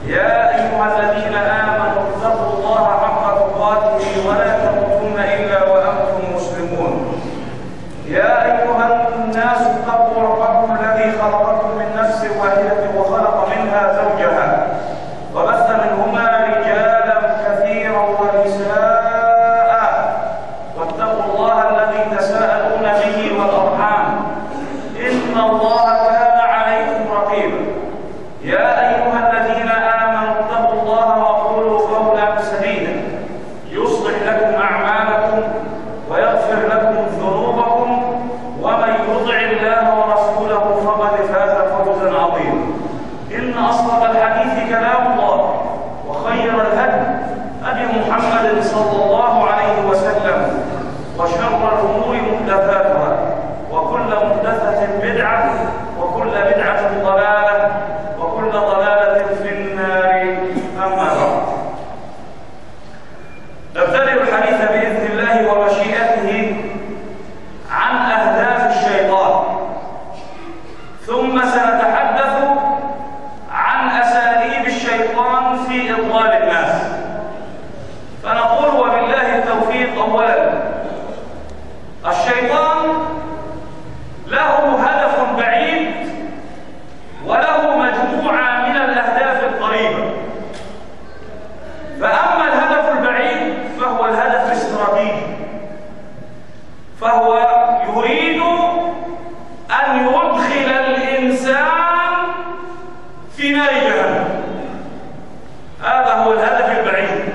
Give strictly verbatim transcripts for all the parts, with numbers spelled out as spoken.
يا أيها الذين آمنوا اتقوا الله حق تقاته ولا تموتن إلا وأنتم مسلمون. يا أيها الناس اتقوا ربكم الذي خلقكم من نفس واحدة وخلق منها زوجها وبث منهما رجالا كثيرا ونساء واتقوا الله الذي تساءلون به والأرحام إن الله كان عليكم رقيبا. يا أيها الذين آمنوا اتقوا الله وقولوا قولا سديدا يصلح لكم أعمالكم ويغفر لكم ذنوبكم ومن يطع الله ورسوله فقد فاز فوزا عظيما. إن أصدق الحديث كلام الله وخير الهدي هدي محمد صلى الله عليه وسلم وشر الأمور محدثاتها وكل محدثة بدعة وكل بدعة ضلالة وكل ضلالة في النار. أما بعد، نبتدئ الحديث بإذن الله ومشيئته عن أهداف الشيطان، ثم سنتحدث عن أساليب الشيطان في إضلال الناس. فنقول وبالله التوفيق. أولا، الشيطان له هدف بعيد وله مجموعة من الأهداف القريبة. فأما الهدف البعيد فهو الهدف الاستراتيجي، فهو يريد أن يدخل الإنسان في نار جهنم. هذا هو الهدف البعيد.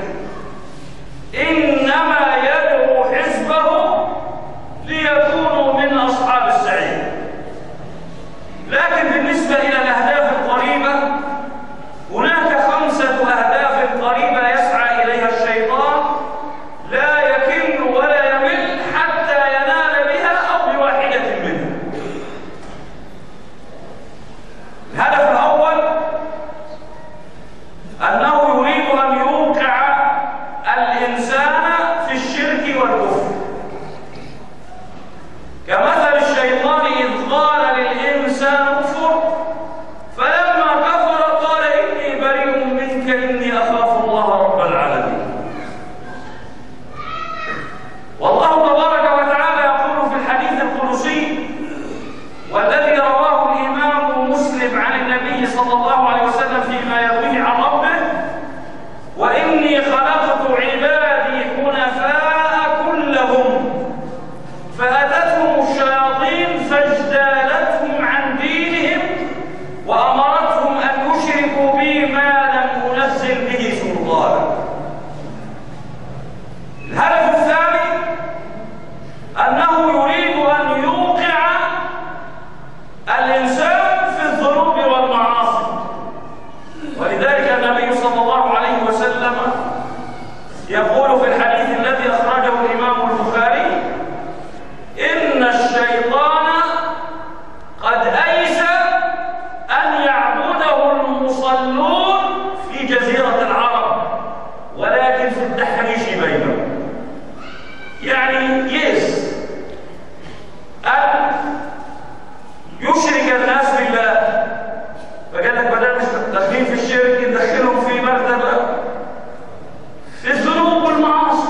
إنما يدعو حزبه ليكونوا من أصحاب السعير. لكن بالنسبة إلى الأهداف القريبة هناك خمسة أهداف قريبة يسعى إليها الشيطان لا يكل ولا يمل حتى ينال بها أو بواحدة منها. الهدف الأول أنه يريد أن يوقع الإنسان في الشرك والكفر، كمثل الشيطان إذ قال للإنسان اكفر فلما كفر قال إني بريء منك إني أخاف الله رب العالمين. والله تبارك وتعالى يقول في الحديث القدسي والذي رواه الإمام مسلم عن النبي صلى الله عليه وسلم فيما يرويه عن ربه: وإني خلقت عبادي حنفاء كلهم فأتتهم الشياطين فاجتالتهم عن دينهم وأمرتهم أن يشركوا بي ما لم أنزل به سلطانا. الهدف الثاني أنه يريد أن يوقع الإنسان في الذنوب والمعاصي. ولذلك النبي صلى الله عليه وسلم يقول في الحديث الذي أخرجه الإمام البخاري: إن الشيطان قد أيس أن يعبده المصلون في جزيرة العرب ولكن في التحريش بينهم. يعني يئس أن يشرك الناس بالله، فقال لك بدل مش داخلين في الشرك ندخلهم في مرتبة في الذنوب والمعاصي،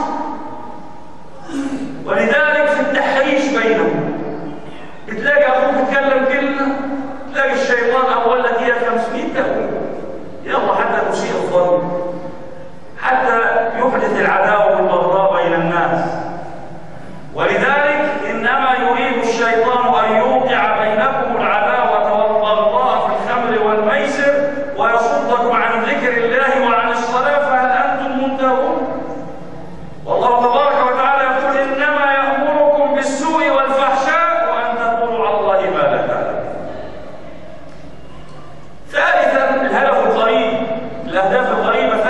ولذلك في التحريش بينهم. بتلاقي أخوك يتكلم كلمة تلاقي الشيطان أول لك هي خمسمائة كلمة، يلا حتى تسيء الظن، حتى يحدث العداوة والبغضاء بين الناس. ولذلك إنما يريد الشيطان أن يوقع بينكم العداوة والبغضاء في الخمر والميسر ويصدكم عن ذكر الله وعن الصلاة، فهل أنتم منتهون؟ والله تبارك وتعالى يقول: إنما يأمركم بالسوء والفحشاء وأن تقولوا على الله ما لا تعلمون. ثالثا، الهدف القريب، الأهداف القريبة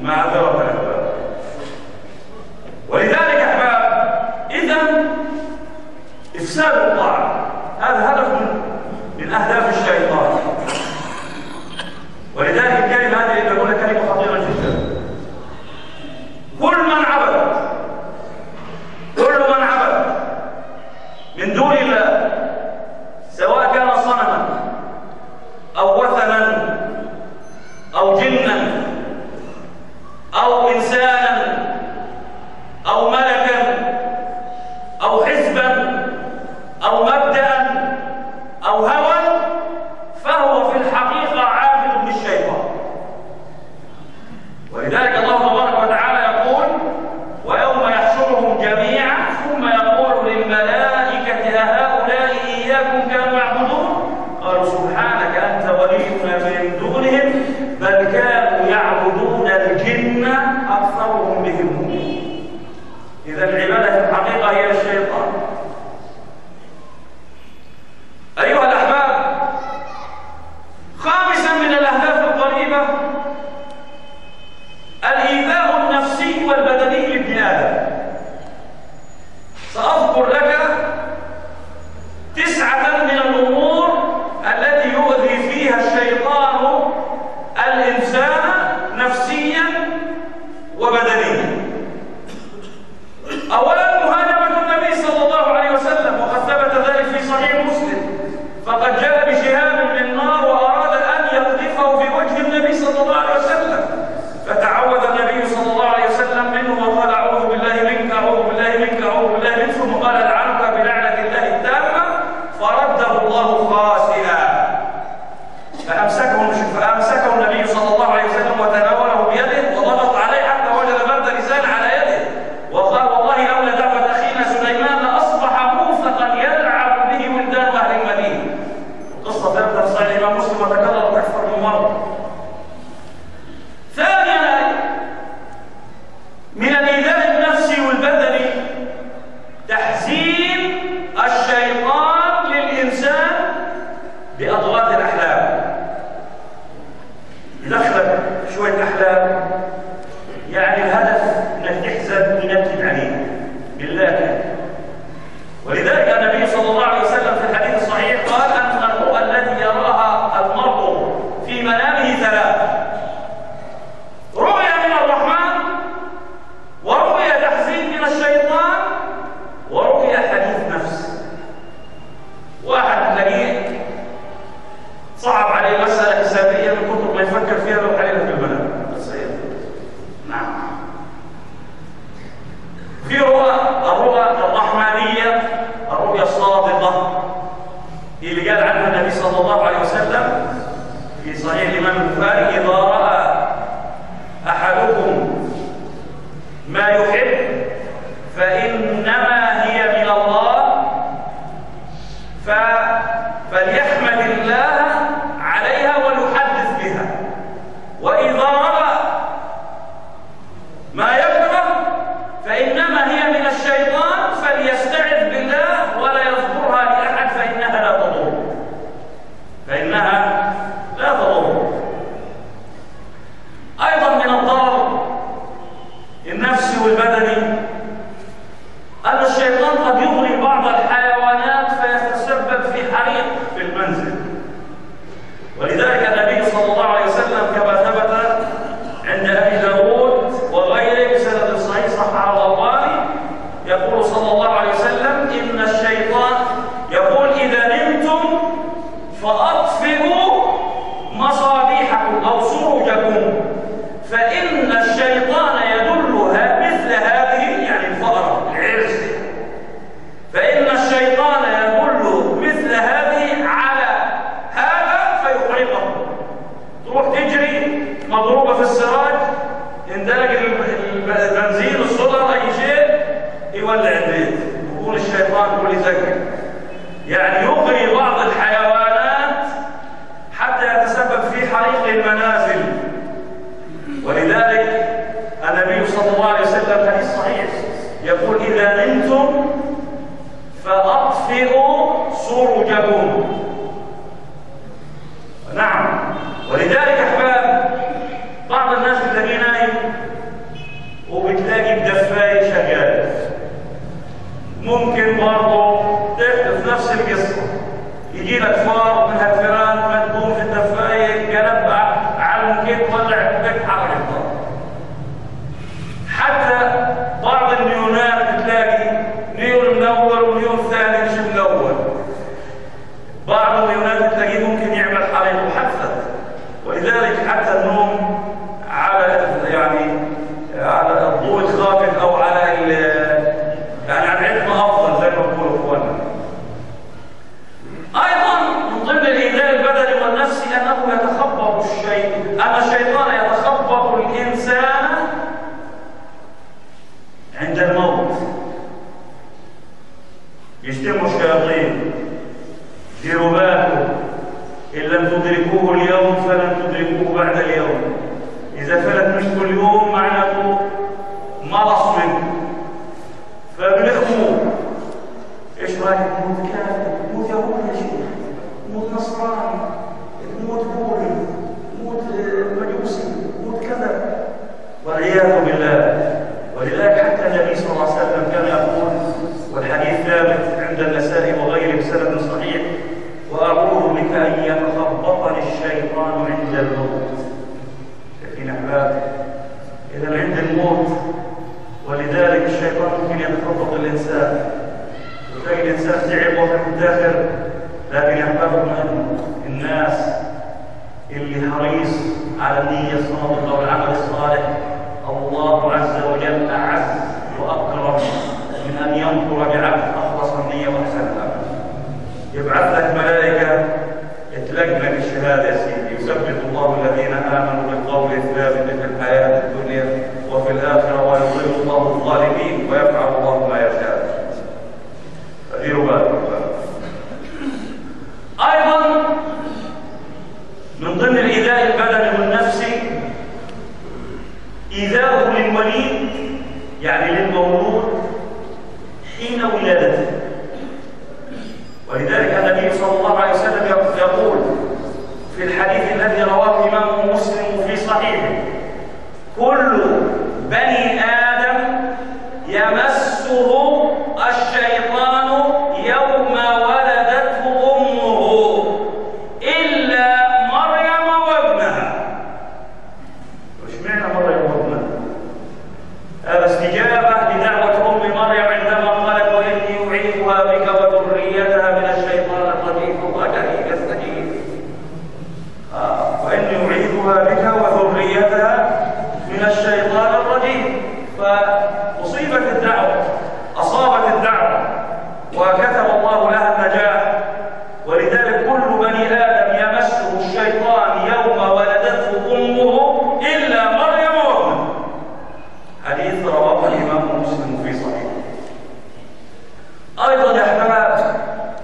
معذرة أحباب. ولذلك أحباب إذن إفساد الطاعة هذا هدف من, من أهداف الشيطان. ولذلك الكلمة هذه اللي بقولها كلمة خطيرة جدا. كل من عبد كل من عبد من دون الله سواء كان صنما أو وثنا أو جنا أو إنسانا أو ملكا أو حزبا أو مبدأ أو هوى فهو في الحقيقة عابد للشيطان. ولذلك الله تبارك وتعالى يقول ويوم يحشرهم جميعا ثم يقول للملائكة أهؤلاء إياكم كانوا يعبدون قالوا سبحانك أنت ولينا من دونهم بل كانوا يعبدون الجن أكثرهم بهم مؤمنون. إذا العبادة في الحقيقة هي الشيطان. أيها الأحباب، خامسا من الأهداف القريبة الإيذاء النفسي والبدني لابن آدم. سأذكر لك تسعة من الأمور التي يؤذي فيها الشيطان الإنسان نفسيا وبدنيا. أولا مهاجمة النبي صلى الله عليه وسلم، وقد ثبت ذلك في صحيح مسلم، فقد جاء بشهاب من نار وأراد أن يقذفه في وجه النبي صلى الله عليه وسلم، فتعوذ النبي صلى الله عليه وسلم منه وقال أعوذ بالله منك أعوذ بالله منك أعوذ بالله منك، ثم قال لعنك بلعنة الله التامة، فرده الله خاسئا. فأمسكه فأمسكه النبي صلى الله عليه وسلم وتناوله بيده وضغط عليه حتى وجد برد لسان على يده، وقال والله لولا دعوة أخينا سليمان لأصبح موثقا يلعب به ولدان أهل المدينة. القصة ثابتة في صحيح الإمام مسلم وتكررت أكثر من مرة. ثانيا من الإيذاء النفسي والبدني تحزين الشيطان للإنسان بأضغاث الأحلام. يدخلك شوية أحلام يعني الهدف أنك تحزن وينكد عليه بالله. ولذلك النبي صلى الله عليه وسلم في الحديث الصحيح قال أن الرؤى التي يراها المرء في منامه ثلاث: رؤيا من الرحمن، ورؤيا تحزين من الشيطان، ورؤيا حديث نفس. واحد تلاقيه صعب عليه مسألة حسابية من كتر ما يفكر فيها لو حللها في المنام. نعم. في رؤى الرؤى الرحمانية، الرؤيا الصادقة اللي قال عنها النبي صلى الله عليه وسلم في صحيح الإمام البخاري: إذا رأى أحدكم ما يحب فإنما هي من الله فليحمد الله عليها وليحدث بها، وإذا رأى ما يكره فإنما هي من الشيطان فليستعذ بالله ولا يذكرها لأحد فإنها لا تضر فإنها لا تضر. أيضا من الضرر النفسي والبدني أن الشيطان قد يغري بعض الحيوانات فيتسبب في حريق في المنزل. ولذلك النبي صلى الله عليه وسلم كما ثبت عند أبي داود وغيره بسند صحيح صححه الألباني يقول صلى الله عليه وسلم: إن الشيطان يقول إذا نمتم فأطفئوا مصابيحكم أو سروجكم فإن الشيطان يدلها مثل هذه، يعني الفأرة العرس، فإن الشيطان يدل مثل هذه على هذا فيحرقه. تروح تجري مضروبة في السراج، اندلق البنزين الصدر أي شيء يولع البيت، يقول الشيطان يقول يذكر، يعني يغري بعض الحيوانات حتى يتسبب في حريق المنازل. ولذلك النبي صلى الله عليه وسلم حديث صحيح يقول: إذا نمتم فأطفئوا سرجكم. نعم. ولذلك أحباب بعض الناس الذين نايم يجي لك فار من هالفيران مدبوم في الدفايه قلب على المكيت ولع بك حرق الفار. حتى بعض النيونات بتلاقي نيون منور ونيون ثاني مش منور. بعض النيونات بتلاقيه ممكن يعمل حريق محفز. ولذلك حتى النوم على يعني على الضوء الخافت او على يعني على العتمه افضل زي ما بقولوا اخواننا. ايضا من ضمن الايذاء البدني والنفسي انه يتخبط الشيء ان الشيطان يتخبط الانسان عند الموت. يشتموا الشياطين ديروا بالكم ان لم تدركوه اليوم فلن تدركوه بعد اليوم. اذا فلت منكم اليوم معناته مرض منكم فبنخموه. ايش رايك تموت كافر؟ تموت يهودي يا شيخ، تموت نصراني، تموت بوري، تموت مجوسي، تموت كذا والعياذ بالله. ولذلك حتى النبي صلى الله عليه وسلم كان يقول والحديث ثابت عند النسائي وغيره بسند صحيح: واعوذ بك ان يتخبطني الشيطان عند الموت. شايفين احباب؟ اذا عند الموت. ولذلك الشيطان ممكن يتخبط الانسان وتلاقي الانسان تعب وفي الداخل. لكن يا احباب الناس اللي حريص على النية الصادقة والعمل الصالح الله عز وجل أعز وأكرم من أن ينظر بعبد أخلص النية وأحسن العمل. يبعث لك ملائكة تلقنك الشهادة يا سيدي. يثبت الله الذين آمنوا بالقول الثابت في الحياة الدنيا وفي الآخرة ويضل الله الظالمين ويفعل الله ما يشاء. فديروا بالكم. أيضا من ضمن الإيذاء البدني والنفسي إيذاؤه للوليد يعني للمولود حين ولادته. ولذلك النبي صلى الله عليه وسلم يقول في الحديث الذي رواه الإمام مسلم في صحيحه: كل بني آدم يمسه الشيطان يوم ولدته أمه إلا مريم وابنها. وش معنى مريم وابنها؟ هذا استجابة لدعوة أم مريم عندما قالت: وإني أعيذها بك وذريتها من الشيطان الرجيم. الله كريم يستجيب. آه. وإني أعيذها بك وذريتها من الشيطان الرجيم. فأصيبت الدعوة، أصابت الدعوة، وكتب الله لها النجاة. ولذلك كل بني آدم يمسه الشيطان يوم ولدته أمه إلا مريم وابنها. حديث رواه الإمام مسلم في صحيحه. أيضا يا أحباب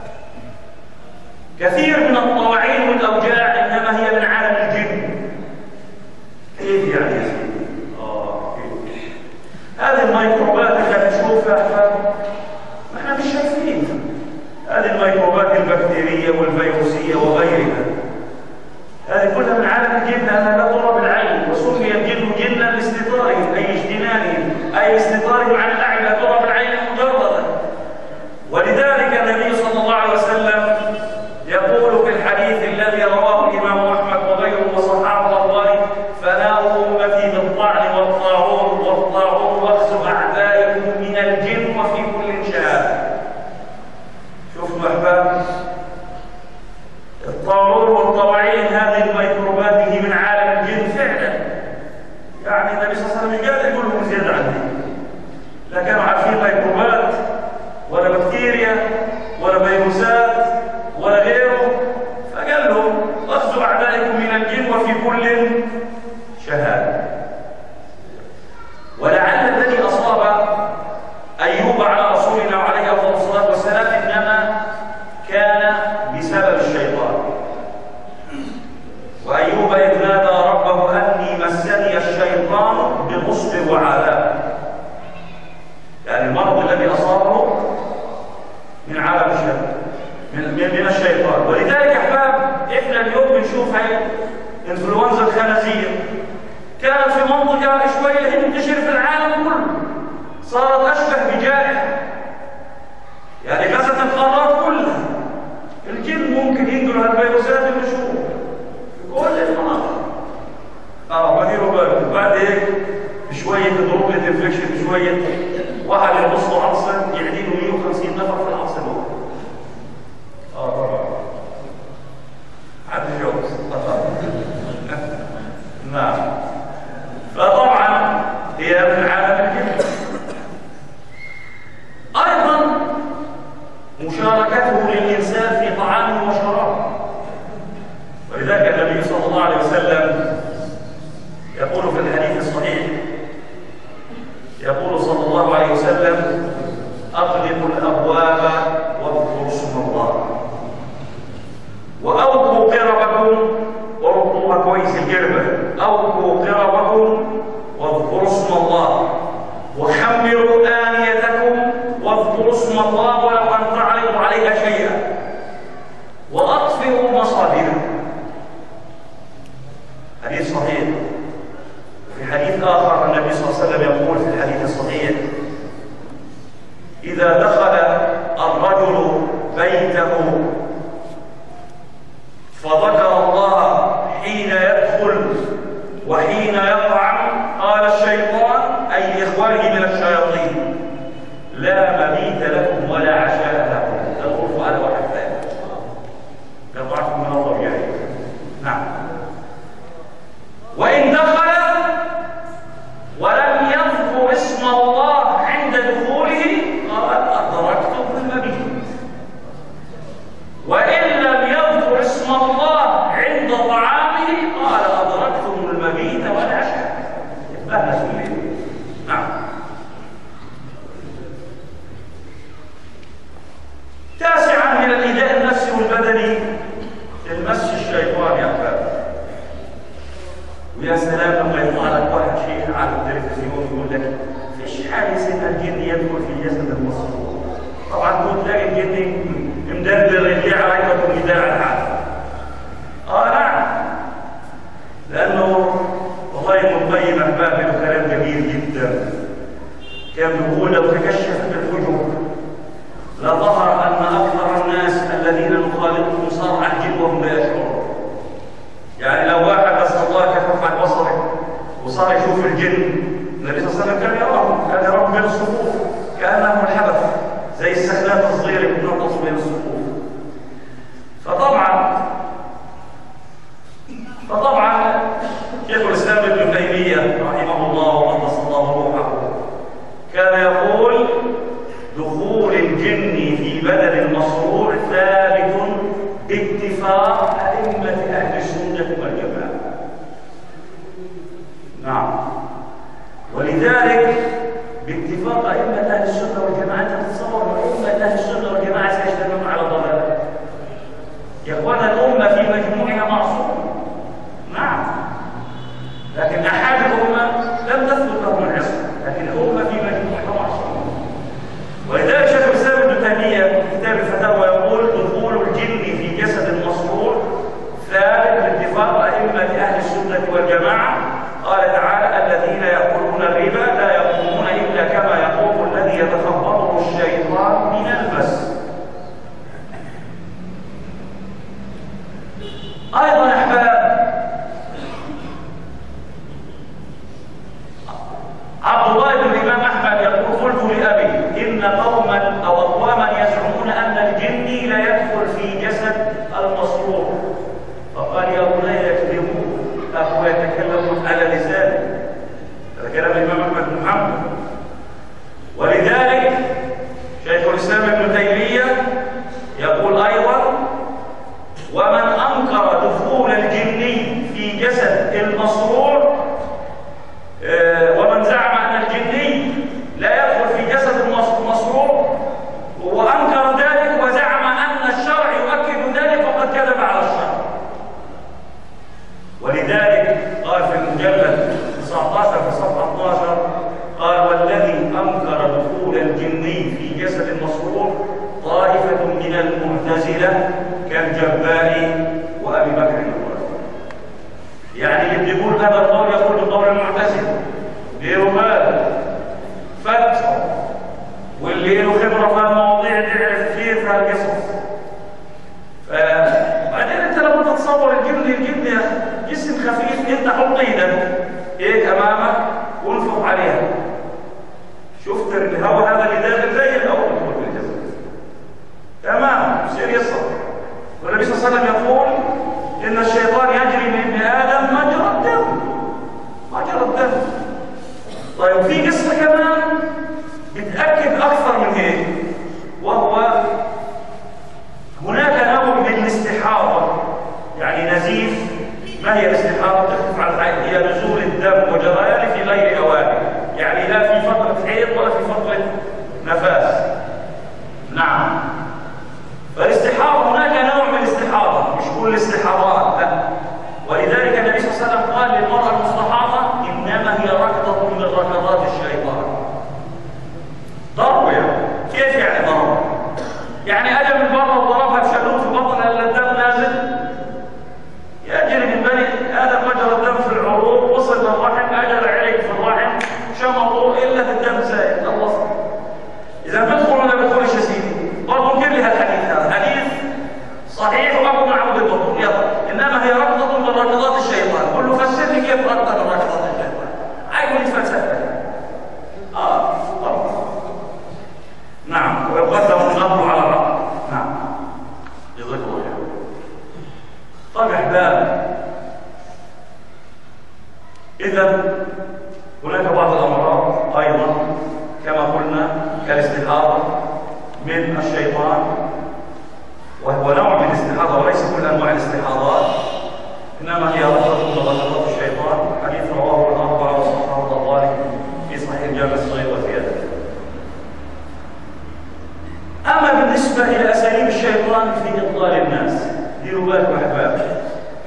كثير من الطواعين والأوجاع إنما هي من عالم الجن. كيف يعني يا سيدي؟ آه كيف؟ هذه الميكروبات اللي بنشوفها يا أحباب ما احنا مش شايفينها. هذه الميكروبات البكتيرية والفيروسية وغيرها هذه كلها من عالم الجن لأنها لا ترى بالعين. وسمي الجن جنا لاستطارهم أي اجتنانهم أي استطارهم عن الأعين لا ترى بالعين مجردا. ولذلك النبي صلى الله عليه وسلم يقول في الحديث الذي رواه الإمام أحمد وغيره وصححه الألباني: فناء أمتي بالطعن والطاعون والطاعون وأخذ أعدائكم من الجن وفي كل شهادة. شوفوا أحباب الطاعون والطواعين هذه الميكروبات هي من عالم الجن فعلا. يعني النبي صلى الله عليه وسلم قال يقول لهم زيادة عني لا كانوا عارفين ميكروبات ولا بكتيريا ولا فيروسات ولا غيره. فقال لهم: أخذوا أعدائكم من الجن وفي كل شهادة. ولعل الذي أصاب أيوب على رسولنا وعليه أفضل الصلاة والسلام إنما كان بسبب الشيطان. وأيوب إذ نادى ربه أني مسني الشيطان بنصب وعذاب. يعني المرض الذي أصابه من عالم الشيطان من, من الشيطان. ولذلك أحباب إحنا اليوم بنشوف هاي إنفلونزا الخنازير كانت في منطقة شوية تنتشر في العالم كله، صارت أشبه بجائحة يعني غزت القارات كلها. الجن ممكن ينقلوا هالفيروسات بشهور في كل المناطق. اه وديروا بالكم بعد هيك بشويه دروب انفكشن، بشويه واحد يبص له عصر يعدي له مية وخمسين نفر في العصر الواحد. اه طبعا عاد الجوز نعم. فطبعا هي من عالم الجن. ايضا مشاركته للانسان في طعامه وشرابه، ولذلك النبي صلى الله عليه وسلم يقول في الحديث الصحيح، يقول صلى الله عليه وسلم: اغلقوا الابواب واذكروا اسم الله، واوقوا قربكم، وربطوها كويس القربه، اوقوا قربكم واذكروا اسم الله، وخمروا آنيتكم واذكروا اسم الله ولو أن تعرضوا عليها شيئا، وأطفئوا مصابيحكم. حديث صحيح. في حديث آخر النبي صلى الله عليه وسلم يقول في الحديث الصحيح: إذا دخل الرجل بيته فذكر الله حين يدخل وحين يطعم، قال الشيطان أي إخوانه من الشياطين: لا مبيت لكم ولا عشاء لكم. تدخل على واحد ثاني يطعكم من الله جاي. نعم. وإن دخل ولم يذكر اسم الله عند دخوله قال: أدركتم المبيت. وإن لم يذكر اسم الله عند طعامه قال: أدركتم المبيت والعشاء. يتبهدل الليل. نعم. تاسعا من الإيذاء النفسي والبدني المس الشيطان يا أحباب. ويا سلام لما يطلع لك واحد شيخ على التلفزيون يقول لك: فيش حاجة اسمها الجن يدخل في جسد المصروف. طبعا تقول تلاقي الجن مدلل رجليه على عيبته مدار الحال. اه نعم، لأنه والله ابن القيم أحباب له كلام جميل جدا. كان بيقول: لو تكشفت الحجب لظهر أن أكثر الناس الذين نخالطهم صار عن الجن وهم لا يشعرون. يعني لو واحد نسأل الله كشف عن بصره وصار يشوف الجن، النبي صلى الله عليه وسلم كان يراهم، كان يراهم بين الصفوف كأنهم الحدث زي السخنات الصغيرة اللي بتنقص بين الصفوف. فطبعا فطبعا شيخ الإسلام ابن تيمية رحمه الله وقدس الله روحه كان يقول: دخول الجن في بدن المصروع ثابت باتفاق أئمة أهل السنة والجماعة. نعم. ولذلك باتفاق أئمة أهل السنة والجماعة أنت تتصور أئمة أهل السنة والجماعة سيجتمعون على ضلالة. يا إخوانا الأمة في مجموعها معصومة. نعم. لكن أحد الأمة لم تثبت لهم العصمة، لكن الأمة في مجموعها معصومة. ولذلك شيخ الإسلام ابن تيمية في كتاب الفتاوى يقول: دخول الجن في جسد المصروع ثابت باتفاق أئمة أهل السنة والجماعة. قال تعالى: الذين يأكلون الربا لا يقومون إلا كما يقوم الذي يتخبطه الشيطان من المس. أيضا أحباب، عبد الله بن الإمام أحمد يقول: قلت لأبي: إن قوما أو أقواما يزعمون أن الجن لا يدخل في جسد المصروع. فقال: يا بني يكذبون، أخوة يتكلمون على لسانه. هذا كلام الإمام أحمد بن محمد. ولذلك شيخ الإسلام ابن تيمية يقول أيضا: ومن أنكر دخول الجني في جسد المصروع، ومن زعم أن الجني لا يدخل في جسد المصروع وأنكر ذلك وزعم أن الشرع يؤكد ذلك فقد كذب على الشرع. خفيف انت حط ايدك هيك امامك وانفخ عليها. شفت الهواء هذا اللي داخل زي الهواء اللي في الجسد تمام يصير يصل. والنبي صلى الله عليه وسلم يقول ان الشيطان يجري من ابن ادم مجرى الدم مجرى الدم. طيب في قصه كمان بتاكد اكثر من هيك، وهو هناك نوع من الاستحاضه، يعني نزيف. ما هي الاستحاضه؟ تختلف عن الحيض، هي نزول الدم وجريانه في غير اوانه، يعني لا في فتره حيض ولا في فتره نفاس. نعم. فالاستحاضه هناك نوع من الاستحاضه، مش كل الاستحاضات لا. ولذلك النبي صلى الله عليه وسلم قال للمراه المستحاضه انما هي ركضه من ركضات الشيطان. ضربه يعني. كيف يعني ضرب؟ يعني اجى من بره وضربها بشلوت في بطنها الا الدم نازل. يجري من بني ادم مجرى الدم في العروق، وصل للرحم، اجر عليك في الرحم، شمطوا الا في الدم زايد، خلص. اذا بدخل ولا بدخلش يا سيدي؟ برضه نجيب لها الحديث هذا، حديث صحيح وابو معبود البطن، يلا. انما هي ركضه من ركضات الشيطان. قل له فسر لي كيف ركضه من ركضات الشيطان. عايز يتفلسف. اه طبعا. نعم. ويقدم النظر على الرقم. نعم. جزاك الله خير. طيب احباب، اذا هناك بعض الامراض ايضا كما قلنا كالاستحاضه من الشيطان، وهو نوع من الاستحاضه وليس كل انواع الاستحاضات، انما هي ركضه من ركضات الشيطان. حديث رواه الاربعه وصححه الطبراني في صحيح الجامع الصغير وزياده. اما بالنسبه الى اساليب الشيطان في اضلال الناس، ديروا بالكم احباب،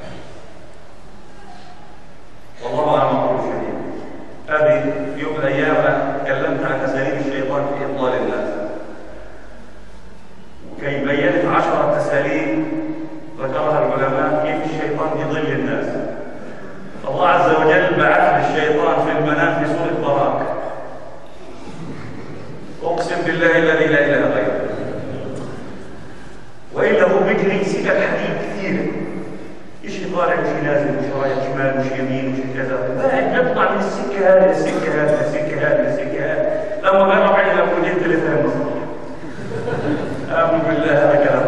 والله اعلم اقول شديد. ابي في يوم من الايام تكلمت عن اساليب الشيطان في اضلال الناس، وكي بينت عشرة اساليب ذكرها العلماء كيف الشيطان يضل الناس. الله عز وجل بعث للشيطان في المنام في سوره براك. اقسم بالله الذي لا اله غيره، والا هو بيجري سكك حديد كثيره، شيء طالع وشيء نازل وشيء رايح شمال وشيء يمين وشيء كذا، بعد نطلع من السكه هذه للسكه هذه للسكه هذه للسكه هذه، لما قرب علينا يقول انت اللي فاهم الصح. امنوا بالله هذا كلام.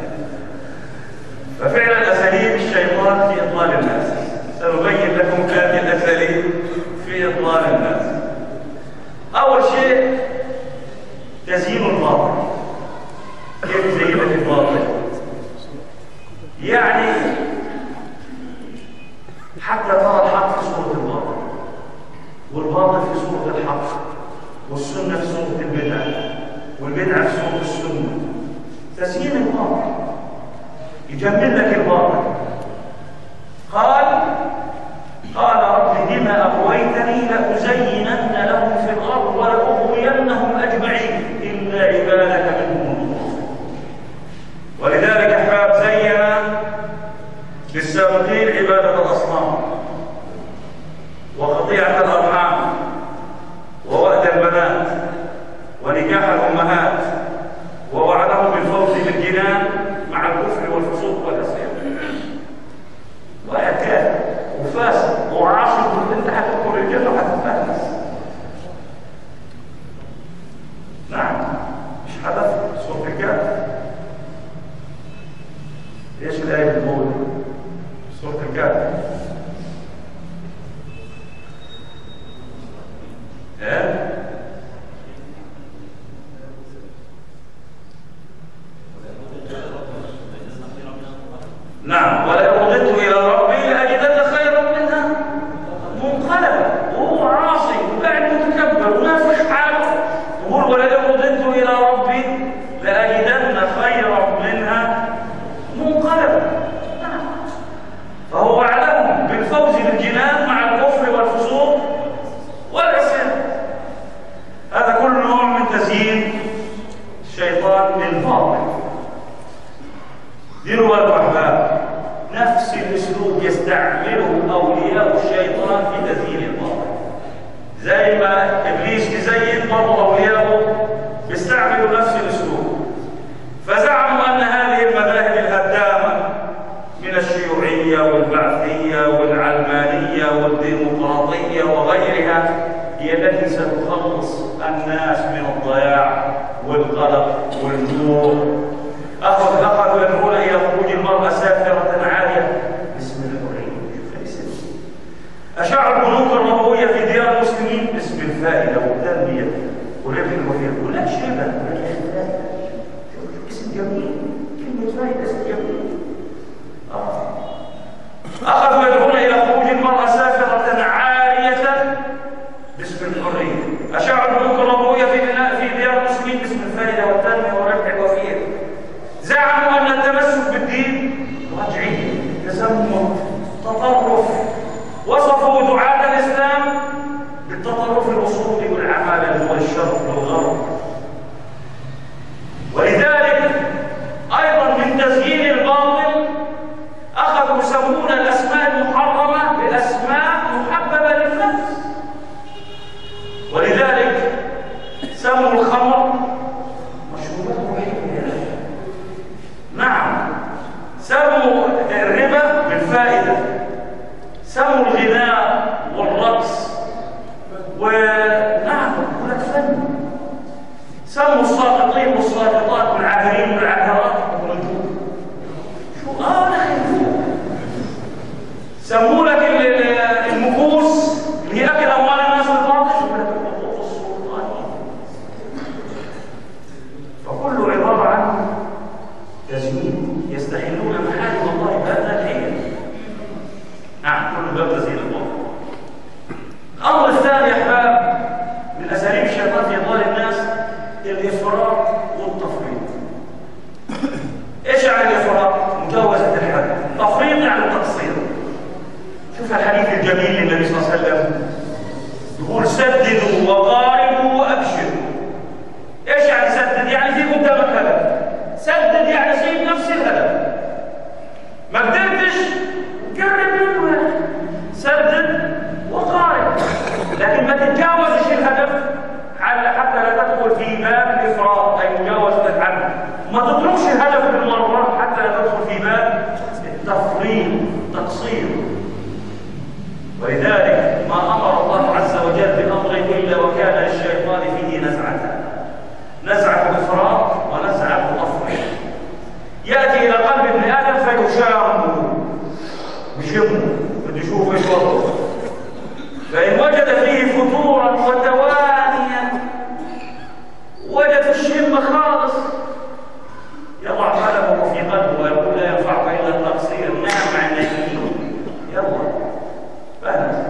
ففعلا اساليب الشيطان في اضلال الناس، سنبين لكم هذه الاساليب في اضلال الناس. اول شيء تزيين الباطل. كيف زينة الباطل؟ يعني حتى ترى الحق في صورة الباطل، والباطل في صورة الحق، والسنة في صورة البدعة، والبدعة في صورة السنة. تزيين الباطل يجمل لك الباطل. قال قال رب بما أغويتني لأزينن لهم في الأرض ولأغوينهم أجمعين إلا عبادك منهم المخلصين. ولذلك أحباب زين للسابقين عبادة الأصنام وقطيعة الأرحام ووأد البنات ونكاح الأمهات، ووعدهم بالفوز بالجنان مع الكفر والفسوق والعصيان. واحد كافر وفاسد وعاصي يقول انت هتدخل الجنه وهتتفلس. نعم، مش حدث سوره الكهف. ايش الايه بتقول؟ سوره الكهف ايه؟ نعم، ولئن رددت الى ربي لاجدن خيرا منها منقلبا. وهو عاصي وقاعد متكبر ونافخ حاله، يقول ولئن رددت الى ربي لاجدن خيرا منها منقلبا. نعم، فهو وعدهم بالفوز بالجنان مع الكفر والفسوق والعصيان. هذا كل نوع من تزيين الشيطان للباطل. ديروا بالكم احباب، نفس الاسلوب يستعمله اولياء الشيطان في تزيين الباطل. زي ما ابليس يزين برضه اولياءه بيستعملوا نفس الاسلوب. فزعموا ان هذه المذاهب الهدامه من الشيوعيه والبعثيه والعلمانيه وحدها هي التي ستخلص الناس من الضياع والقلق والجوع. أخذ أخذوا يدعون إلى خروج المرأة سافرة عارية باسم الحرية. شوف الاسم. أشاعوا البنوك الربوية في ديار المسلمين باسم الفائدة والتنمية والربح الوفير. ولا شبه ولا إخلال. شوف اسم جميل. كلمة فائدة اسم جميل. آه. أخذوا يدعون إلى خروج المرأة سافرة عارية باسم الحرية. أشاعوا البنوك الربوية في في ديار المسلمين باسم الفائدة والتنمية والربح الوفير. زعموا أن التمسك بالدين رجعية، تزمت، تطرف. وصفوا دعاة الإسلام بالتطرف الأصولي والعمالة والشرق والغرب. ولذلك أيضا من تزيين الباطل أخذوا يسمون الأسماء المحرمة بأسماء محببة للنفس. ولذلك سموا الخمر مشروبات روحية. نعم. سموا الربا بالفائدة. سموا الغناء والرقص ونعم ولك فن. سموا الساقطين والساقطات والعاهرين والعاهرات والنجوم. شو اه نخيفوه. سموا لك المكوس اللي هي اكل اموال الناس بالباطل. شو لك الحقوق السلطانيه. فكله عباره عن تزيين. يستحلون محارم الله بهذا الحين. نعم كله باب تزيين الله. الامر الثاني يا احباب من اساليب الشيطان في اضلال الناس الافراط والتفريط. ايش يعني الافراط؟ مجاوزه الحد. تفريط يعني التقصير. شوف الحديث الجميل للنبي صلى الله عليه وسلم يقول سددوا وقاربوا وابشروا. ايش يعني سدد؟ يعني في قدامك هدف. سدد يعني سيب نفس الهدف. ما قدرتش قرب منه. سدد وقارب، لكن ما تتجاوزش الهدف حتى لا تدخل في باب الافراط اي مجاوزه الحد. ما تتركش الهدف بالمره حتى لا تدخل في باب التفريط تقصير. ولذلك ما امر الله عز وجل بامر الا وكان للشيطان فيه نزعتان، نزعه افراط ونزعه تفريط. ياتي الى قلب ابن ادم فيشامه بشمه بده يشوف ايش وضعه. فان وجد فيه فتورا وتوانيا وجد الشمه خالص يضع قلمه في قلبه ويقول لا ينفعك الا التقصير. نعم عن يمين يلا فهمت.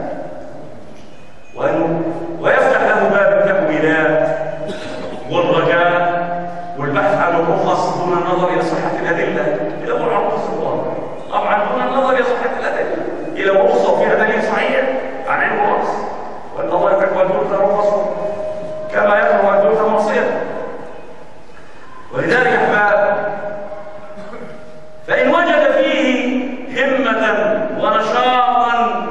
ويفتح له باب التأويلات والرجاء والبحث عن الرخص دون النظر الى صحه الادله. يدور على الرخص الواضح طبعا دون النظر الى صحه الادله. الى رخصه وفيها دليل صحيح عن علم الرخص والنظر يكره ان تؤتى رخصه كما يكره ان تؤتى معصيته. ولذلك احباب فان وجد فيه همه ونشاطا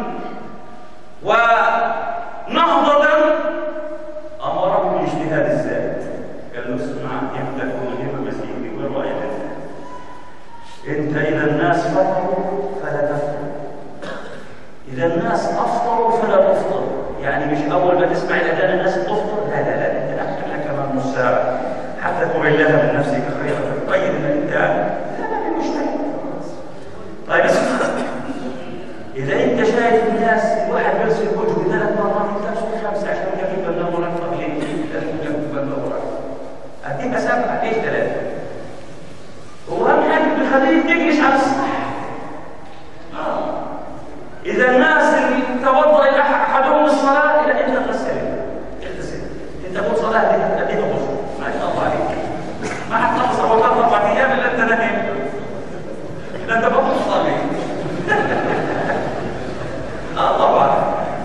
ونهضه امره باجتهاد الزاد. قال له اسمع امتى تكون الهمه مسيري وين رايك انت؟ اذا الناس فطروا فلا تفطر، اذا الناس افطروا فلا تفطر. يعني مش اول ما تسمع الاذان الناس تفطر، لا لا لا انت اخر لك كمان نص ساعه حتى تعين لها من نفسك خيرا. طيب الانسان لا لا مجتهد. طيب اسمع، اذا انت شايف الناس الواحد بيغسل وجهه ثلاث مرات يغسل خمسه عشان يجيب لنا مرتب ليه؟ لازم يجيب لنا مرتب. اديك سبعه ليش ثلاثه؟ واهم حاجه بيخليك تجلس على الصح. آه. اذا الناس اللي توضا احدهم الصلاه الى انت تغسل اغتسل. انت تقول صلاه دي اديها غسل ما شاء الله عليك. ما حتخلص رمضان اربع ايام الا انت نايم. اذا انت بطل تصلي. اه طبعا.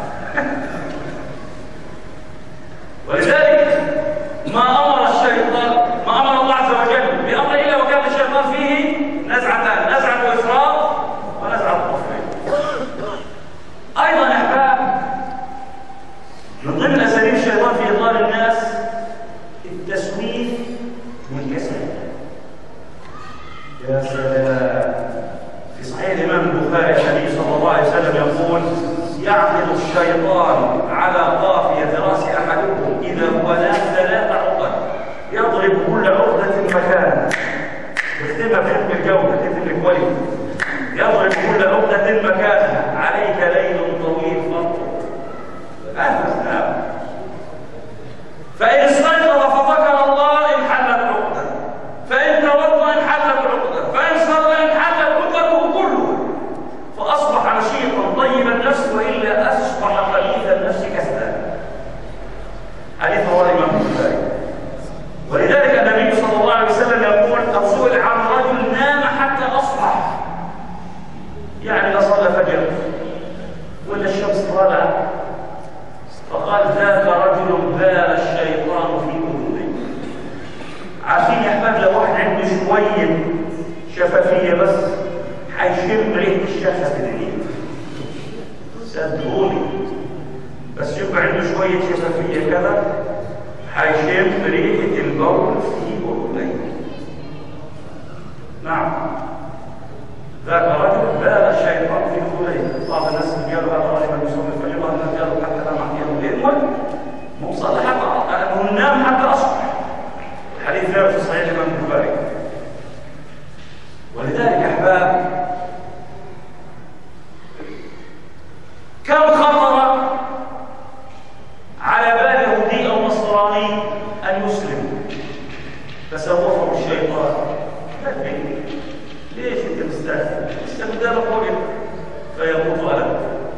ولذلك ما امر الشيطان ما امر الله عز وجل بامر الا وكان الشيطان فيه نزعتان، نزعه افراط ونزعه تفريط. ايضا يا احباب من ضمن اساليب الشيطان في اضلال الناس التسويف والكسل. يا سلام. في صحيح الامام البخاري النبي صلى الله عليه وسلم يقول يعقد الشيطان على فقال ذاك رجل بال الشيطان في أذنه. عارفين يا أحباب لو واحد عنده شوية شفافية بس حيشم ريحة الشفة في العين، صدقوني، بس يبقى عنده شوية شفافية كذا حيشم ريحة البول في أذنيه. نعم، ذاك رجل بال الشيطان في أذنيه. بعض الناس اللي قالوا هذا رجل يصلي الفجر، بعض الناس قالوا حتى لا معطيه الليل، مو صلى حتى نام حتى أصبح. الحديث ثابت في صحيح الإمام البخاري. ولذلك أحباب كم خطر على بال يهودي أو نصراني أن يسلم فسوفه الشيطان. ليش أنت مستهزئ؟ استبدال قولك فيموت ألم.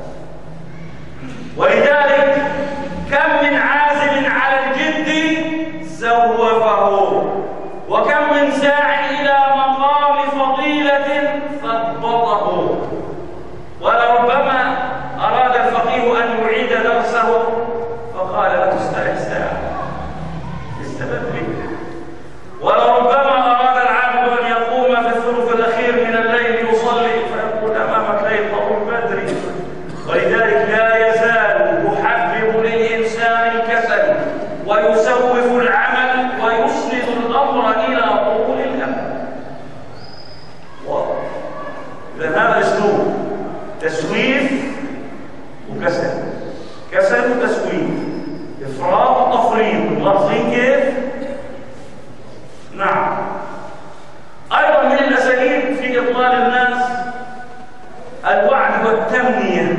ولذلك كم من عازم على الجد سوفه، وكم من ساع إلى مقام فضيلة ثبطه. ولربما أراد الفقيه أن يعيد درسه فقال لا تسترح ساعة استبد به. ولربما أراد العبد أن يقوم في الثلث الأخير من الليل يصلي فيقول أمامك ليل طويل بدري. ولذلك لا يزال يحبب للإنسان الكسل ويسوف العمل ويسند الأمر إلى طول الأمل. إذا هذا أسلوب تسويف وكسل، كسل وتسويف، إفراط وتفريط. ملاحظين كيف؟ نعم. أيضا من الأساليب في إضلال الناس الوعد والتمنية،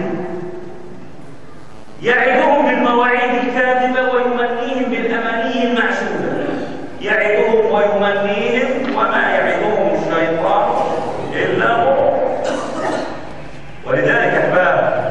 يعدهم بالمواعيد الكاذبة ويمنيهم بالأماني المعسولة. يعدهم ويمنيهم وما يعدهم الشيطان إلا غرور. ولذلك أحباب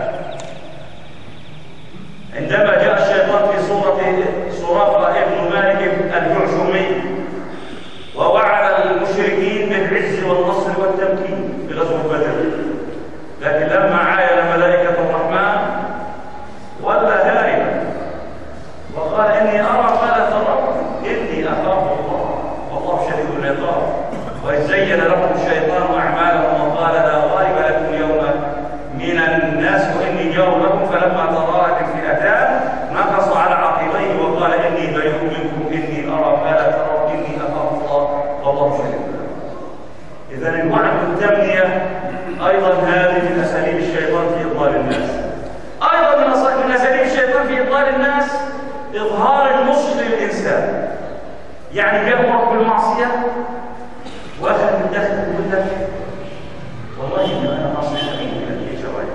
عندما جاء الشيطان في سورة سورة ابن مالك الجعشمي ووعد المشركين بالعز والنصر والتمكين بغزوة بدر، لكن لما عاين ملائكة الرحمن ولا هاربا وقال إني أرى ما لا ترون إني أخاف الله والله شديد العقاب. وإذ زين لكم الشيطان أعمالهم وقال لا غالب لكم اليوم من الناس وإني جار لكم فلما تراءت الفئتان نكص على عقبيه وقال إني بريء منكم إني أرى ما لا ترون إني أخاف الله والله شديد العقاب. إذا الوعد والتمنية أيضا هذه من أساليب الشيطان في إضلال الناس. أيضا من أساليب الشيطان في إضلال الناس إظهار النصح للإنسان. يعني يأمرك بالمعصية وأخذ من داخل يقول لك والله إن أنا ناصح لك يا شوائب.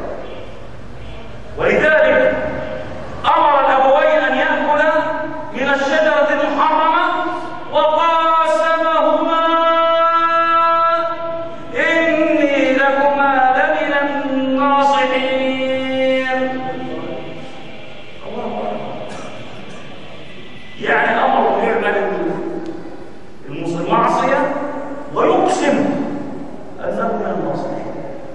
ولذلك أمر الأبوين أن يأكلا من الشجرة المحرمة وقاسمهما إني لكما لمن الناصحين. يعني أمر يعمل المعصية ويقسم أنه من الناصحين.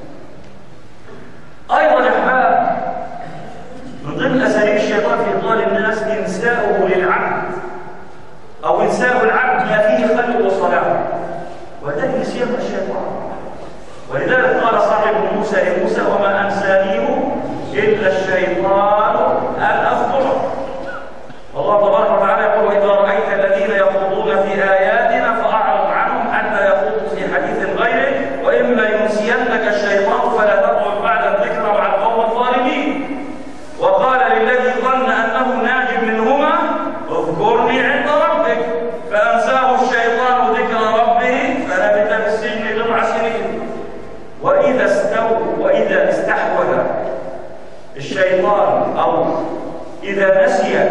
أيضا أحباب من ضمن أساليب الشيطان في إضلال الناس إنساؤه للعبد أو إنساء العبد ما فيه خلق وصلاح، وذلك نسيان الشيطان. ولذلك قال صاحب موسى لموسى وما أنسانيه إلا الشيطان أن أذكره. والله تبارك وتعالى يقول وإذا رأيت الذين يخوضون في آياتنا فأعرض عنهم حتى يخوضوا في حديث غيره وإما ينسينك الشيطان فلا تقعد بعد الذكر مع القوم الظالمين. وقال للذي ظن أنه ناج منهما اذكرني عند ربك فأنساه الشيطان ذكر ربه فلبث في السجن بضع سنين. وإذا استوى وإذا استحوذ الشيطان أو إذا نسي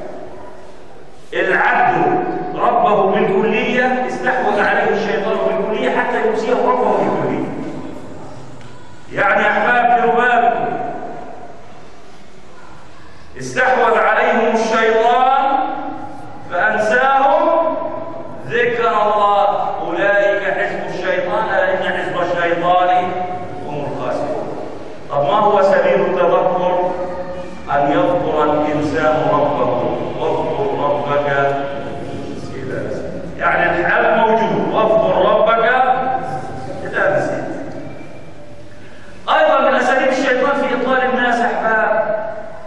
العبد ربه بالكلية استحوذ عليه الشيطان بالكلية حتى ينسيه ربه بالكلية. يعني أحباب في بالكم استحوذ عليهم الشيطان فأنساهم ذكر الله أولئك حزب الشيطان ألا إن حزب الشيطان هم الخاسرون. طب ما هو سبيل التذكر؟ أن يذكر الإنسان الإنسان ربه واذكر ربك إذا نسيت. يعني الحل موجود، واذكر ربك إذا نسيت. أيضا من أساليب الشيطان في إضلال الناس أحباب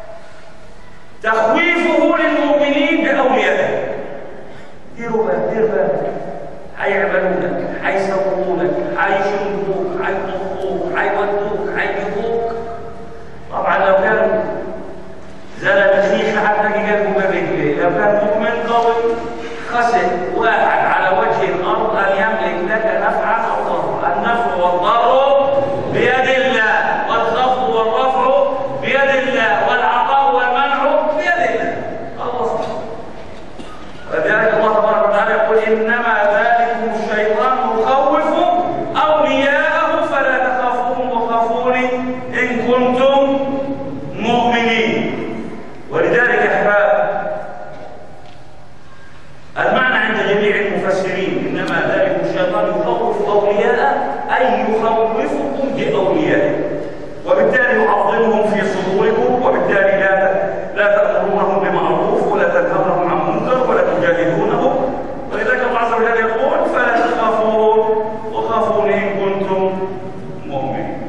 تخويفه للمؤمنين بأوليائه. ديروا بالك، دير بالك، هيعملونك، هيسوونك، هيشنقوك، هيطخوك، هيودوك، هيجيبوك. طبعا لو كان زلمه خيخ هتلاقي قلبه برجليه، لو كان مؤمن قوي خسر واحد على وجه الارض ان يملك لك نفعا او ضرا. النفع والضر بيد الله، والخفض والرفع بيد الله، والعطاء والمنع بيد الله. الله ولذلك الله تبارك وتعالى يقول انما ذلكم الشيطان يخوف اولياءه فلا تخافوهم وخافوني ان كنتم مؤمنين. ولذلك احباب المعنى عند جميع المفسرين انما ذلكم الشيطان يخوف اولياءه اي يخوفكم باوليائه، وبالتالي يعظمهم في صدوركم، وبالتالي لا لا تأمرونهم بمعروف ولا تنهونهم عن منكر ولا تجاهدونهم. ولذلك الله عز وجل يقول فلا تخافون وخافوني ان كنتم مؤمنين.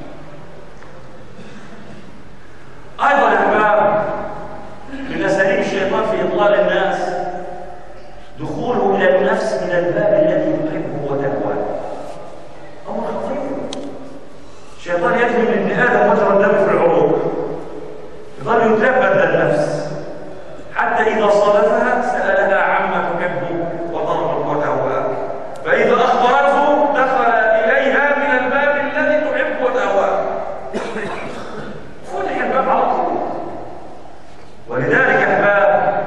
ايضا احباب من اساليب الشيطان في اضلال الناس دخوله الى النفس من الباب الذي تحبه وتهواه. امر خطير. الشيطان يدخل من ابن ادم مجرى الدم في العروق، يظل يتلبد النفس حتى اذا صادفها سالها عما تحب وترغب وتهواه، فاذا اخبرته دخل اليها من الباب الذي تحب وتهواه، فتح الباب على طول. ولذلك احباب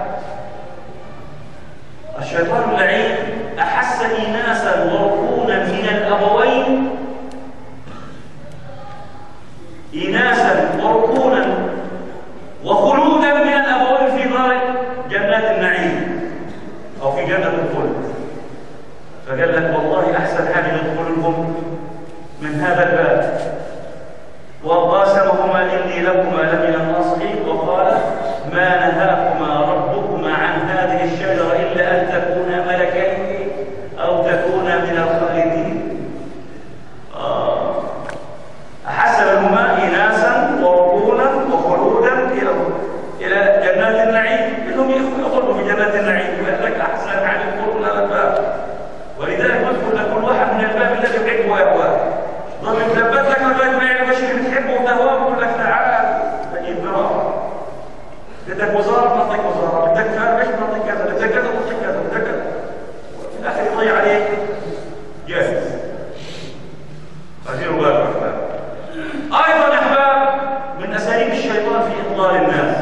الشيطان اللعين احس اناسا وركونا من الابوين، اناسا وركونا وخلودا من الابوين في دار جنات النعيم او في جنه الخلد، فقال لك والله احسن حاجه ندخلهم من هذا الباب. وقاسمهما اني لكما لمن الناصحين وقال ما نهاكما ربكما عن هذه الشجره الا ان تكونا ملكين او تكونا من الخالدين. آه. حسبهما اناسا وركونا وخلودا الى الى جنات النعيم، انهم يخلدوا في جنات النعيم. يقول لك احسن حاجه تدخلوا هذا الباب. ولذلك ندخل لكل واحد من الباب الذي يحبه ويهواه. ضل يتلبس لك لغايه ما يعرف الشيء اللي بتحبه وتهواه ويقول لك تعال تجيب براءه. بدك وزاره نعطيك وزاره، بدك فرش نعطيك كذا، بدك كذا نعطيك كذا، بدك كذا. وفي الاخر يضيع عليك جاهز. فديروا بالكم احباب. ايضا احباب من اساليب الشيطان في اضلال الناس،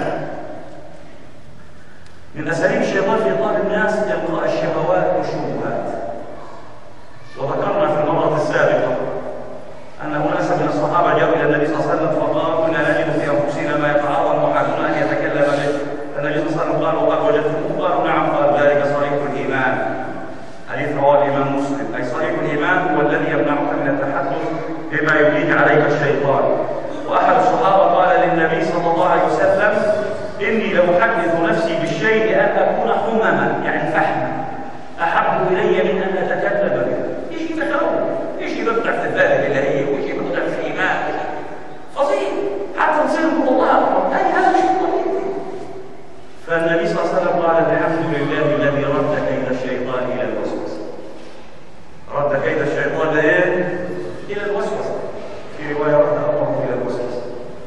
من اساليب الشيطان في اضلال الناس القاء الشهوات والشبهات. وذكرنا في المرة السابقة أن أناسا من الصحابة جاءوا إلى النبي صلى الله عليه وسلم فقالوا إنا نجد في أنفسنا ما يتعاظم أحدنا أن يتكلم به. النبي صلى الله عليه وسلم قال وقد وجدتموه؟ قالوا نعم. قال ذلك صريح الإيمان. حديث رواه الإمام مسلم. أي صريح الإيمان هو الذي يمنعك من التحدث بما يبديه عليك الشيطان. وأحد الصحابة قال للنبي صلى الله عليه وسلم إني لأحدث نفسي بالشيء أن أكون حمما يعني فحما أحب إلي من أن أتكلم به. إيش يتكلم؟ إيش يبدع في الباب الإلهية وإيش يبدع في الإيمان؟ فظيع حتى نصير نقول الله أكبر. أي هذا شيء طبيعي. فالنبي صلى الله عليه وسلم قال الحمد لله الذي رد كيد الشيطان إلى الوسوسة. رد كيد الشيطان لإيه؟ إلى الوسوسة. في رواية رد الله إلى الوسوسة.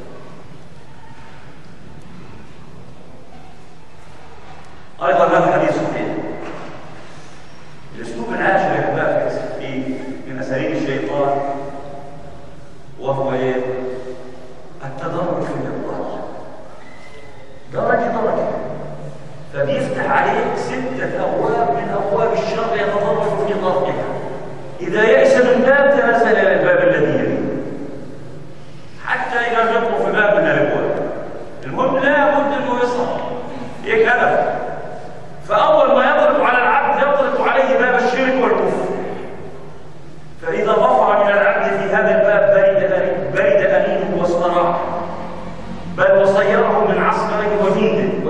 أيضا هذا حديث صحيح. الأسلوب العاشر يا أحباب في من أساليب الشيطان وهو إيه؟ التدرج في الإضلال. درجة درجة. فبيفتح عليك ستة أبواب من أبواب الشر يتدرج في ضربها. إذا يئس من باب تنزل إلى الباب الذي يليه. حتى إذا جبروا في باب من الأبواب. المهم لا بد أنه يصل. هيك هدف. فأول ما يضرب على العبد يضرب عليه باب الشرك والكفر. فإذا ظفر من العبد في هذا الباب برد برد أنينه واصطراح، بل وصيره من عسكره وجنده.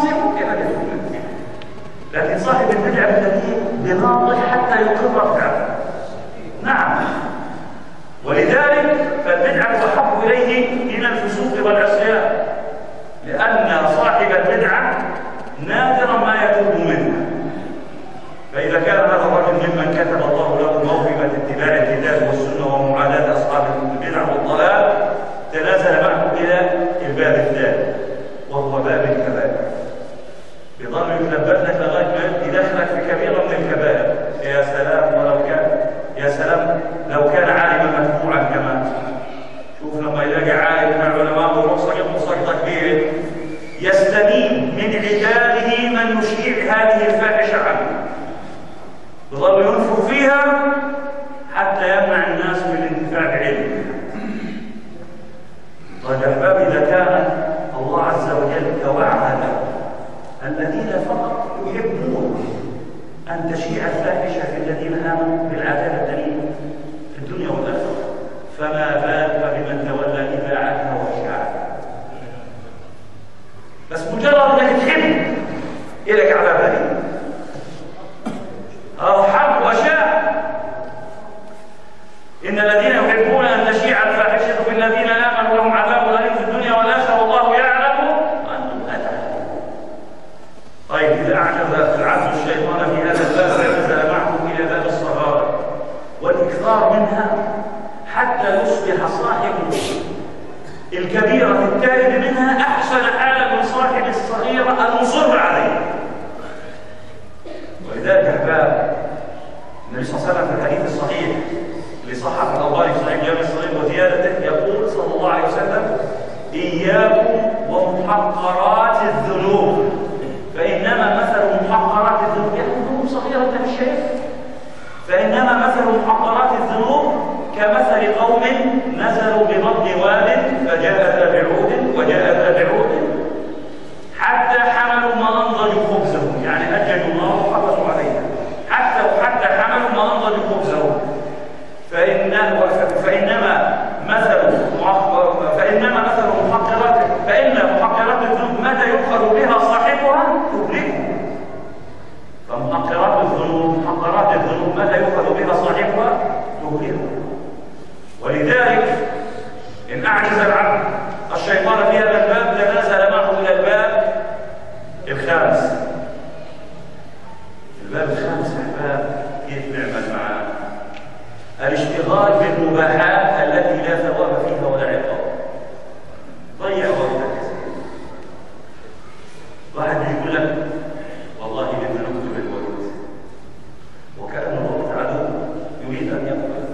المعصية ممكن أن يتوب منها، لكن صاحب البدعة الذي بناضح حتى يقر فعله. نعم، ولذلك فالبدعة أحب إليه من الفسوق والعصيان، لأن صاحب البدعة نادرا ما يتوب منها. فإذا كان هذا الرجل ممن كتب الله له موهبة اتباع الكتاب والسنة ومعاداة أصحاب البدع والضلال، تنازل معه إلى الباب الثاني وهو باب الكبائر. بظل يتلبس لك لغاية ما يدخلك في كبيرة من الكبائر. يا سلام ولو كان يا سلام لو كان عالما متبوعا كمان. شوف لما يلاقي عالم من العلماء ويروح سقط سقطة كبيرة، يستنيب من عباده من يشيع هذه الفاحشة عنه، يظل ينفخ فيها حتى يمنع الناس من الانتفاع بعلمها. طيب يا احباب، اذا كان الله عز وجل توعد الذين فقط يحبون ان تشيع الفاحشه في الذين امنوا بالعذاب الاليم في الدنيا والاخره، فما بالك بمن تولى اذاعتها واشاعتها؟ بس مجرد انك تحب اليك عذاب اليم او حب وشاء. ان الذين يحبون ان تشيع الفاحشه في الذين امنوا لهم عذاب اليم في الدنيا والاخره والله يعلم وانتم لا تعلمون. طيب اذا اعجز العبد الشيطان في هذا الباب نزل معه الى باب الصغائر والاكثار منها حتى يصبح صاحب الكبيره التائب منها احسن حالا من صاحب الصغيره المصر عليه. ولذلك يا احباب، النبي صلى الله عليه وسلم في الحديث الصحيح اللي صححه الألباني في صحيح جامع الصغير وزيادته يقول صلى الله عليه وسلم: إياكم ومحقرات الذنوب فإنما مثل محقرات الذنوب، يعني ذنوب صغيرة كالشيء، فإنما مثل محقرات الذنوب كمثل قوم نزلوا ببطن واد فجاء ذا بعود وجاء ذا بعود حتى حملوا ما أنضجوا خبزهم، يعني أجلوا النار وحفظوا عليها حتى حتى حملوا ما أنضجوا خبزهم. فإنما فإنما مثل فإنما مثل محقرات فإن محقرات الذنوب متى يؤخذ بها صاحبها تهلكه. فمحقرات الذنوب محقرات الذنوب متى يؤخذ بها صاحبها تهلكه. ولذلك إن أعجز العبد الشيطان في هذا الباب تنازل معه إلى الباب الخامس. الباب الخامس أحباب كيف نعمل معاه؟ الاشتغال بالمباحات التي لا ثواب فيها ولا عقاب. ضيع وقتك. واحد يقول لك والله بدنا نكتب الوقت، وكأن الوقت عدو يريد أن يقتل.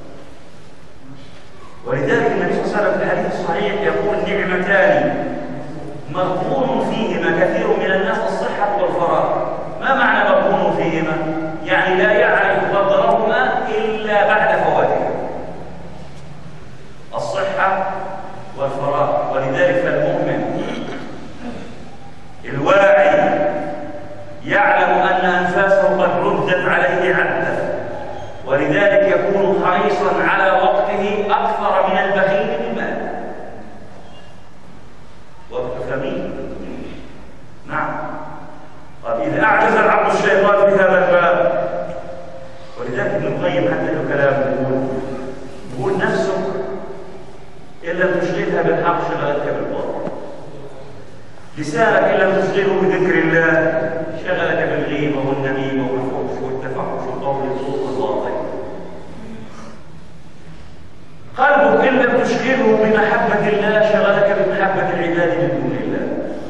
ولذلك النبي صلى الله عليه وسلم في الحديث الصحيح يقول: نعمتان مغبون فيهما كثير من الناس، الصحة والفراغ. ما معنى مغبون فيهما؟ يعني لا يعرف قدرهما إلا بعد فواتهما، الصحة والفراغ. ولذلك فالمؤمن الواعي يعلم أن أنفاسه قد ردت عليه عدة، ولذلك يكون حريصا على وقته أكثر من البخيل بالمال. وقت ثمين. نعم. طيب إذا أعجز العبد الشيطان في هذا الباب، ولذلك ابن القيم حتى له كلام يقول يقول نفسك إن لم تشغلها بالحق شغلتك بالباطل، لسانك إن لم تشغله بذكر الله شغلك بالغيبة والنميمة والفحش والتفحش وقول الزور والباطل، قلبك إن لم تشغله بمحبة الله شغلك بمحبة العباد من دون الله.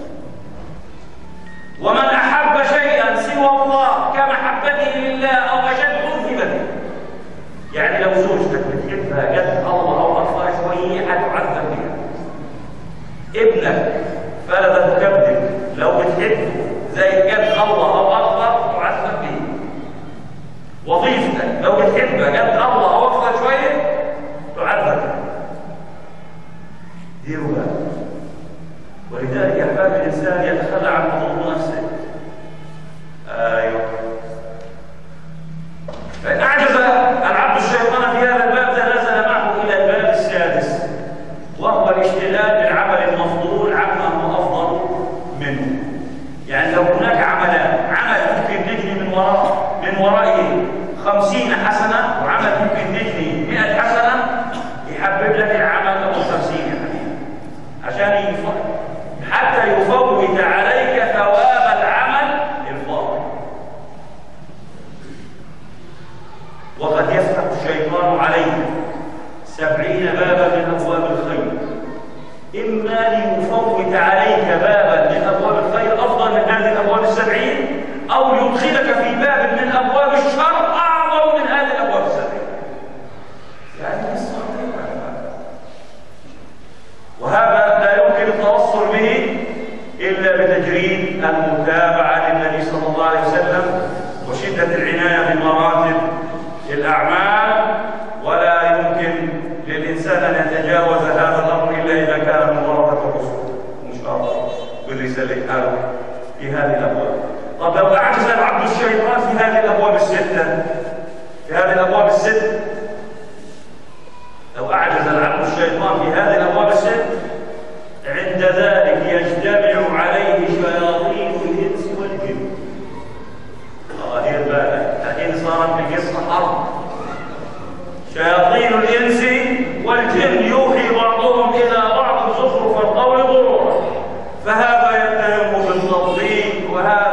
ومن أحب شيئا سوى الله كمحبته لله أو أشد عذب به. يعني لو زوجتك بتحبها قد الله أو أكثر شوية حتعذب بها. ابنك فلذة كبدك لو بتحبه زي قد الله أو أكثر تعذب به. وظيفتك لو بتحبها قد الله أو أكثر شوية تعذب بها. ديروا بالك. ولذلك يا أحباب الإنسان يتخلى عن حضور نفسه. أيوه. فإن أعجز العبد الشيطان في هذا الباب تنازل معه إلى الباب السادس، وهو الاشتغال بالعمل المفضول يعني لو هناك عملان، عمل ممكن نجني من وراء من ورائه خمسين حسنة، وعمل ممكن نجني مئة حسنة، يحبب لك العمل أو الخمسين يا حبيبي عشان يفوت حتى يفوت عليك ثواب العمل الفاضل. وقد يفتح الشيطان عليك سبعين بابا من أبواب الخير، إما ليفوت عليك بابا من أبواب الخير أفضل من هذه الأبواب السبعين، أو يدخلك في باب من أبواب الشر أعظم من هذه الأبواب السبعين. يعني وهذا لا يمكن التوصل به إلا بتجريد المتابعة للنبي صلى الله عليه وسلم وشدة العناية بمراتب الأعمال، ولا يمكن للإنسان أن يتجاوز هذا الأمر إلا إذا كان من ورثة الرسل إن شاء الله بالرسالة حاله في هذه الأبواب. طب لو أعجز العبد الشيطان في هذه الأبواب الستة، في هذه الأبواب الست، لو أعجز العبد الشيطان في هذه الأبواب الست، عند ذلك يجتمع عليه شياطين الإنس والجن. آه دير بالك، الحين صارت القصة حرب. شياطين الإنس والجن يوحي بعضهم إلى بعض زخرف القول غرورا، فهذا يتهم بالتطبيق وهذا